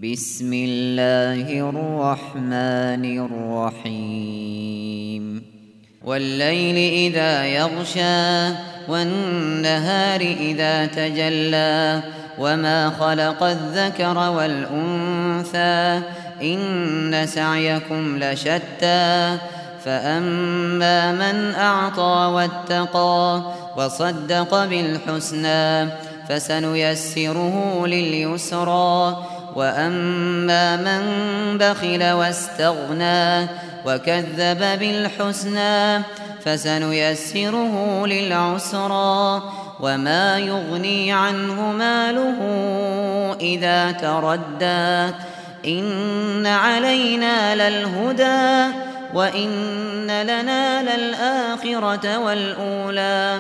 بسم الله الرحمن الرحيم والليل إذا يغشى والنهار إذا تجلى وما خلق الذكر والأنثى إن سعيكم لشتى فأما من أعطى واتقى وصدق بالحسنى فسنيسره لليسرى وأما من بخل واستغنى وكذب بالحسنى فسنيسره للعسرى وما يغني عنه ماله إذا تردى إن علينا للهدى وإن لنا للآخرة والأولى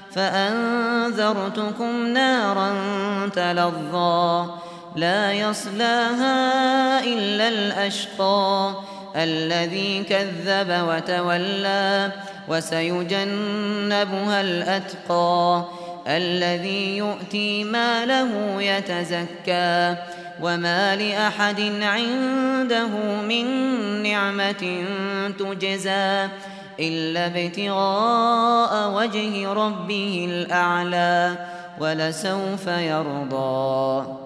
فأنذرتكم نارا تلظى لا يصلاها إلا الأشقى الذي كذب وتولى وسيجنبها الأتقى الذي يؤتي ماله يتزكى وما لأحد عنده من نعمة تجزى إلا ابتغاء وجه ربه الأعلى ولسوف يرضى.